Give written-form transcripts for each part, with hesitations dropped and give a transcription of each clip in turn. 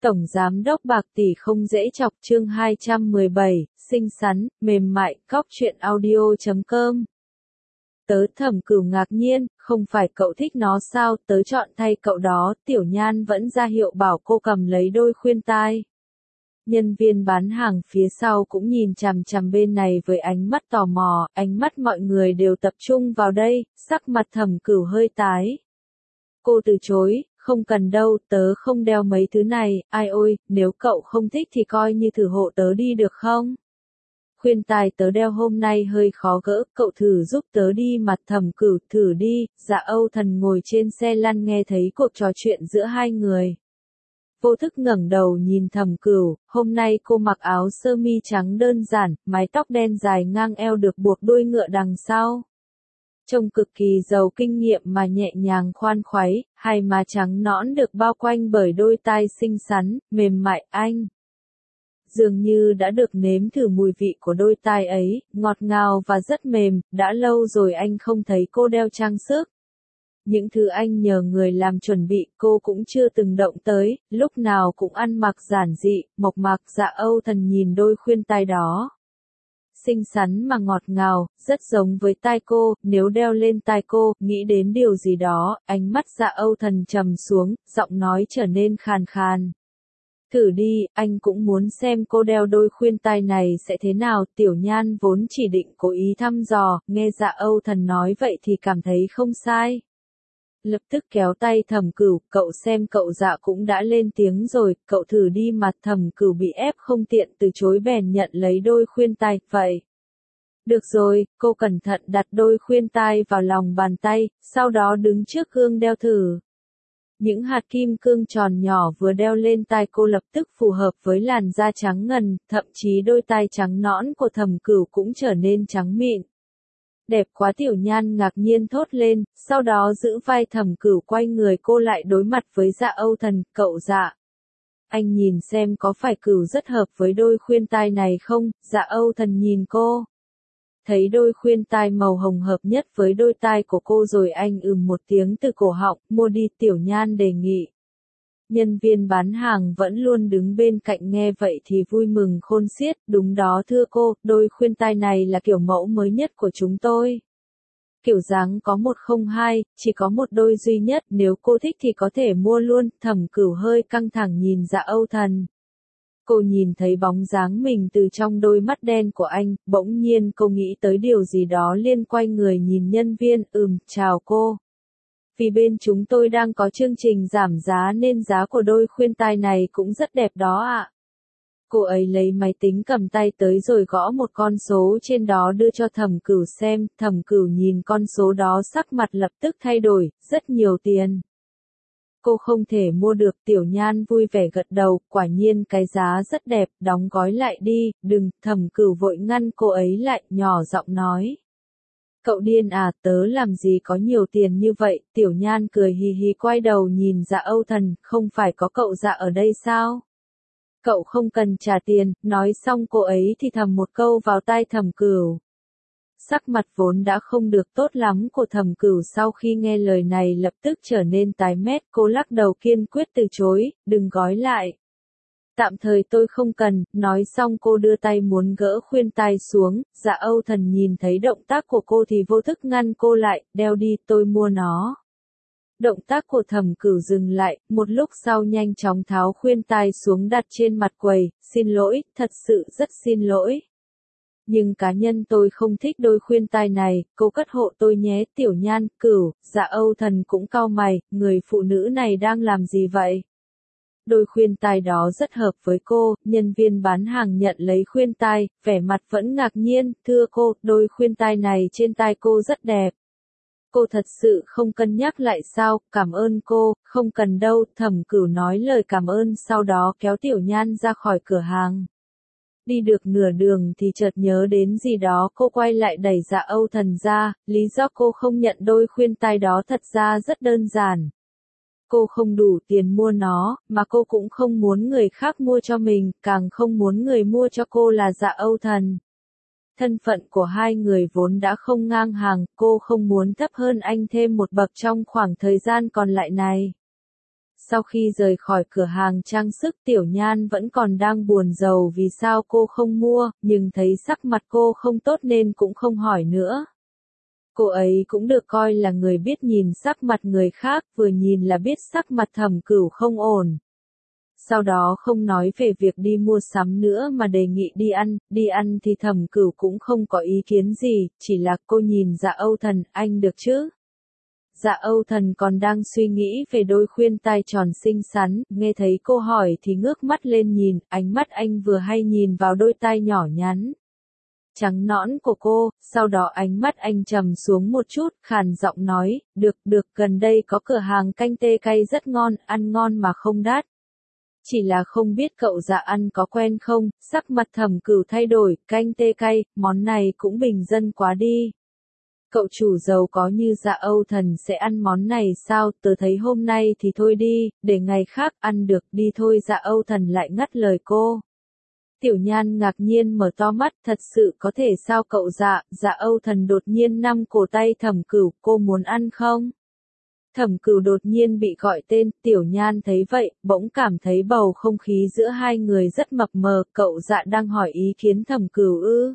Tổng giám đốc bạc tỷ không dễ chọc chương 217, xinh xắn, mềm mại, cóc truyện audio.com. Tớ Thẩm Cửu ngạc nhiên, không phải cậu thích nó sao, tớ chọn thay cậu đó, Tiểu Nhan vẫn ra hiệu bảo cô cầm lấy đôi khuyên tai. Nhân viên bán hàng phía sau cũng nhìn chằm chằm bên này với ánh mắt tò mò, ánh mắt mọi người đều tập trung vào đây, sắc mặt Thẩm Cửu hơi tái. Cô từ chối, không cần đâu, tớ không đeo mấy thứ này, ai ôi, nếu cậu không thích thì coi như thử hộ tớ đi được không? Khuyên tai tớ đeo hôm nay hơi khó gỡ, cậu thử giúp tớ đi mặt. Thẩm Cửu, thử đi. Dạ Âu Thần ngồi trên xe lăn nghe thấy cuộc trò chuyện giữa hai người. Vô thức ngẩng đầu nhìn Thẩm Cửu, hôm nay cô mặc áo sơ mi trắng đơn giản, mái tóc đen dài ngang eo được buộc đuôi ngựa đằng sau. Trông cực kỳ giàu kinh nghiệm mà nhẹ nhàng khoan khoái, hai má trắng nõn được bao quanh bởi đôi tai xinh xắn, mềm mại anh. Dường như đã được nếm thử mùi vị của đôi tai ấy, ngọt ngào và rất mềm, đã lâu rồi anh không thấy cô đeo trang sức. Những thứ anh nhờ người làm chuẩn bị cô cũng chưa từng động tới, lúc nào cũng ăn mặc giản dị, mộc mạc. Dạ Âu Thần nhìn đôi khuyên tai đó. Xinh xắn mà ngọt ngào, rất giống với tai cô, nếu đeo lên tai cô, nghĩ đến điều gì đó, ánh mắt Dạ Âu Thần trầm xuống, giọng nói trở nên khàn khàn. Thử đi, anh cũng muốn xem cô đeo đôi khuyên tai này sẽ thế nào. Tiểu Nhan vốn chỉ định cố ý thăm dò, nghe Dạ Âu Thần nói vậy thì cảm thấy không sai. Lập tức kéo tay Thẩm Cửu, cậu xem cậu Dạ cũng đã lên tiếng rồi, cậu thử đi mặt. Thẩm Cửu bị ép không tiện từ chối bèn nhận lấy đôi khuyên tai, vậy. Được rồi, cô cẩn thận đặt đôi khuyên tai vào lòng bàn tay, sau đó đứng trước gương đeo thử. Những hạt kim cương tròn nhỏ vừa đeo lên tai cô lập tức phù hợp với làn da trắng ngần, thậm chí đôi tai trắng nõn của Thẩm Cửu cũng trở nên trắng mịn. Đẹp quá. Tiểu Nhan ngạc nhiên thốt lên, sau đó giữ vai Thẩm Cửu quay người cô lại đối mặt với Dạ Âu Thần, cậu Dạ. Anh nhìn xem có phải Cửu rất hợp với đôi khuyên tai này không? Dạ Âu Thần nhìn cô. Thấy đôi khuyên tai màu hồng hợp nhất với đôi tai của cô rồi anh một tiếng từ cổ họng, mua đi. Tiểu Nhan đề nghị. Nhân viên bán hàng vẫn luôn đứng bên cạnh nghe vậy thì vui mừng khôn xiết, đúng đó thưa cô, đôi khuyên tai này là kiểu mẫu mới nhất của chúng tôi. Kiểu dáng có 102, chỉ có một đôi duy nhất, nếu cô thích thì có thể mua luôn. Thẩm Cửu hơi căng thẳng nhìn Dạ Âu Thần. Cô nhìn thấy bóng dáng mình từ trong đôi mắt đen của anh, bỗng nhiên cô nghĩ tới điều gì đó liền quay người nhìn nhân viên, chào cô. Vì bên chúng tôi đang có chương trình giảm giá nên giá của đôi khuyên tai này cũng rất đẹp đó ạ. Cô ấy lấy máy tính cầm tay tới rồi gõ một con số trên đó đưa cho Thẩm Cửu xem. Thẩm Cửu nhìn con số đó sắc mặt lập tức thay đổi, rất nhiều tiền. Cô không thể mua được. Tiểu Nhan vui vẻ gật đầu, quả nhiên cái giá rất đẹp, đóng gói lại đi. Đừng. Thẩm Cửu vội ngăn cô ấy lại, nhỏ giọng nói. Cậu điên à, tớ làm gì có nhiều tiền như vậy. Tiểu Nhan cười hì hì quay đầu nhìn Dạ Âu Thần, không phải có cậu Dạ ở đây sao? Cậu không cần trả tiền. Nói xong cô ấy thì thầm một câu vào tai Thẩm Cửu. Sắc mặt vốn đã không được tốt lắm của Thẩm Cửu sau khi nghe lời này lập tức trở nên tái mét, cô lắc đầu kiên quyết từ chối, đừng gói lại. Tạm thời tôi không cần. Nói xong cô đưa tay muốn gỡ khuyên tai xuống. Dạ Âu Thần nhìn thấy động tác của cô thì vô thức ngăn cô lại, đeo đi, tôi mua nó. Động tác của Thẩm Cửu dừng lại, một lúc sau nhanh chóng tháo khuyên tai xuống đặt trên mặt quầy, xin lỗi, thật sự rất xin lỗi. Nhưng cá nhân tôi không thích đôi khuyên tai này, cô cất hộ tôi nhé. Tiểu Nhan, Cửu. Dạ Âu Thần cũng cau mày, người phụ nữ này đang làm gì vậy? Đôi khuyên tai đó rất hợp với cô. Nhân viên bán hàng nhận lấy khuyên tai, vẻ mặt vẫn ngạc nhiên, thưa cô, đôi khuyên tai này trên tai cô rất đẹp. Cô thật sự không cân nhắc lại sao? Cảm ơn cô, không cần đâu. Thẩm Cửu nói lời cảm ơn sau đó kéo Tiểu Nhan ra khỏi cửa hàng. Đi được nửa đường thì chợt nhớ đến gì đó, cô quay lại đẩy Dạ Âu Thần ra. Lý do cô không nhận đôi khuyên tai đó thật ra rất đơn giản. Cô không đủ tiền mua nó, mà cô cũng không muốn người khác mua cho mình, càng không muốn người mua cho cô là Dạ Âu Thần. Thân phận của hai người vốn đã không ngang hàng, cô không muốn thấp hơn anh thêm một bậc trong khoảng thời gian còn lại này. Sau khi rời khỏi cửa hàng trang sức Tiểu Nhan vẫn còn đang buồn rầu vì sao cô không mua, nhưng thấy sắc mặt cô không tốt nên cũng không hỏi nữa. Cô ấy cũng được coi là người biết nhìn sắc mặt người khác, vừa nhìn là biết sắc mặt Thẩm Cửu không ổn. Sau đó không nói về việc đi mua sắm nữa mà đề nghị đi ăn thì Thẩm Cửu cũng không có ý kiến gì, chỉ là cô nhìn Dạ Âu Thần, anh được chứ? Dạ Âu Thần còn đang suy nghĩ về đôi khuyên tai tròn xinh xắn, nghe thấy cô hỏi thì ngước mắt lên nhìn, ánh mắt anh vừa hay nhìn vào đôi tai nhỏ nhắn trắng nõn của cô, sau đó ánh mắt anh trầm xuống một chút, khàn giọng nói, được, gần đây có cửa hàng canh tê cay rất ngon, ăn ngon mà không đắt. Chỉ là không biết cậu Dạ ăn có quen không, sắc mặt Thẩm Cửu thay đổi, canh tê cay, món này cũng bình dân quá đi. Cậu chủ giàu có như Dạ Âu Thần sẽ ăn món này sao, tớ thấy hôm nay thì thôi đi, để ngày khác ăn được đi thôi. Dạ Âu Thần lại ngắt lời cô. Tiểu Nhan ngạc nhiên mở to mắt, thật sự có thể sao cậu Dạ Âu Thần đột nhiên nắm cổ tay Thẩm Cửu, cô muốn ăn không? Thẩm Cửu đột nhiên bị gọi tên, Tiểu Nhan thấy vậy, bỗng cảm thấy bầu không khí giữa hai người rất mập mờ, cậu Dạ đang hỏi ý kiến Thẩm Cửu ư?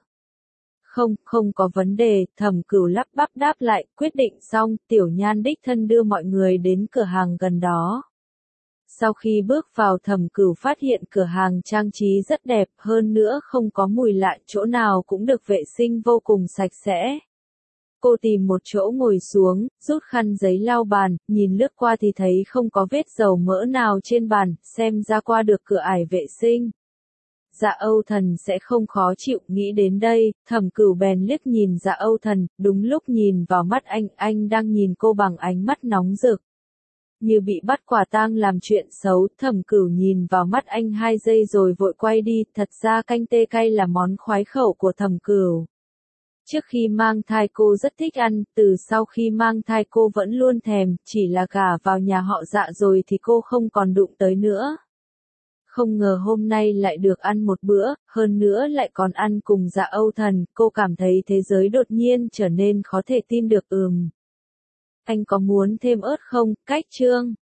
Không có vấn đề, Thẩm Cửu lắp bắp đáp lại, quyết định xong, Tiểu Nhan đích thân đưa mọi người đến cửa hàng gần đó. Sau khi bước vào Thẩm Cửu phát hiện cửa hàng trang trí rất đẹp, hơn nữa không có mùi lạ, chỗ nào cũng được vệ sinh vô cùng sạch sẽ. Cô tìm một chỗ ngồi xuống, rút khăn giấy lau bàn, nhìn lướt qua thì thấy không có vết dầu mỡ nào trên bàn, xem ra qua được cửa ải vệ sinh. Dạ Âu Thần sẽ không khó chịu, nghĩ đến đây, Thẩm Cửu bèn liếc nhìn Dạ Âu Thần, đúng lúc nhìn vào mắt anh đang nhìn cô bằng ánh mắt nóng rực. Như bị bắt quả tang làm chuyện xấu, Thẩm Cửu nhìn vào mắt anh 2 giây rồi vội quay đi, thật ra canh tê cay là món khoái khẩu của Thẩm Cửu. Trước khi mang thai cô rất thích ăn, từ sau khi mang thai cô vẫn luôn thèm, chỉ là gả vào nhà họ Dạ rồi thì cô không còn đụng tới nữa. Không ngờ hôm nay lại được ăn một bữa, hơn nữa lại còn ăn cùng Dạ Âu Thần, cô cảm thấy thế giới đột nhiên trở nên khó thể tin được. Anh có muốn thêm ớt không? Cách chương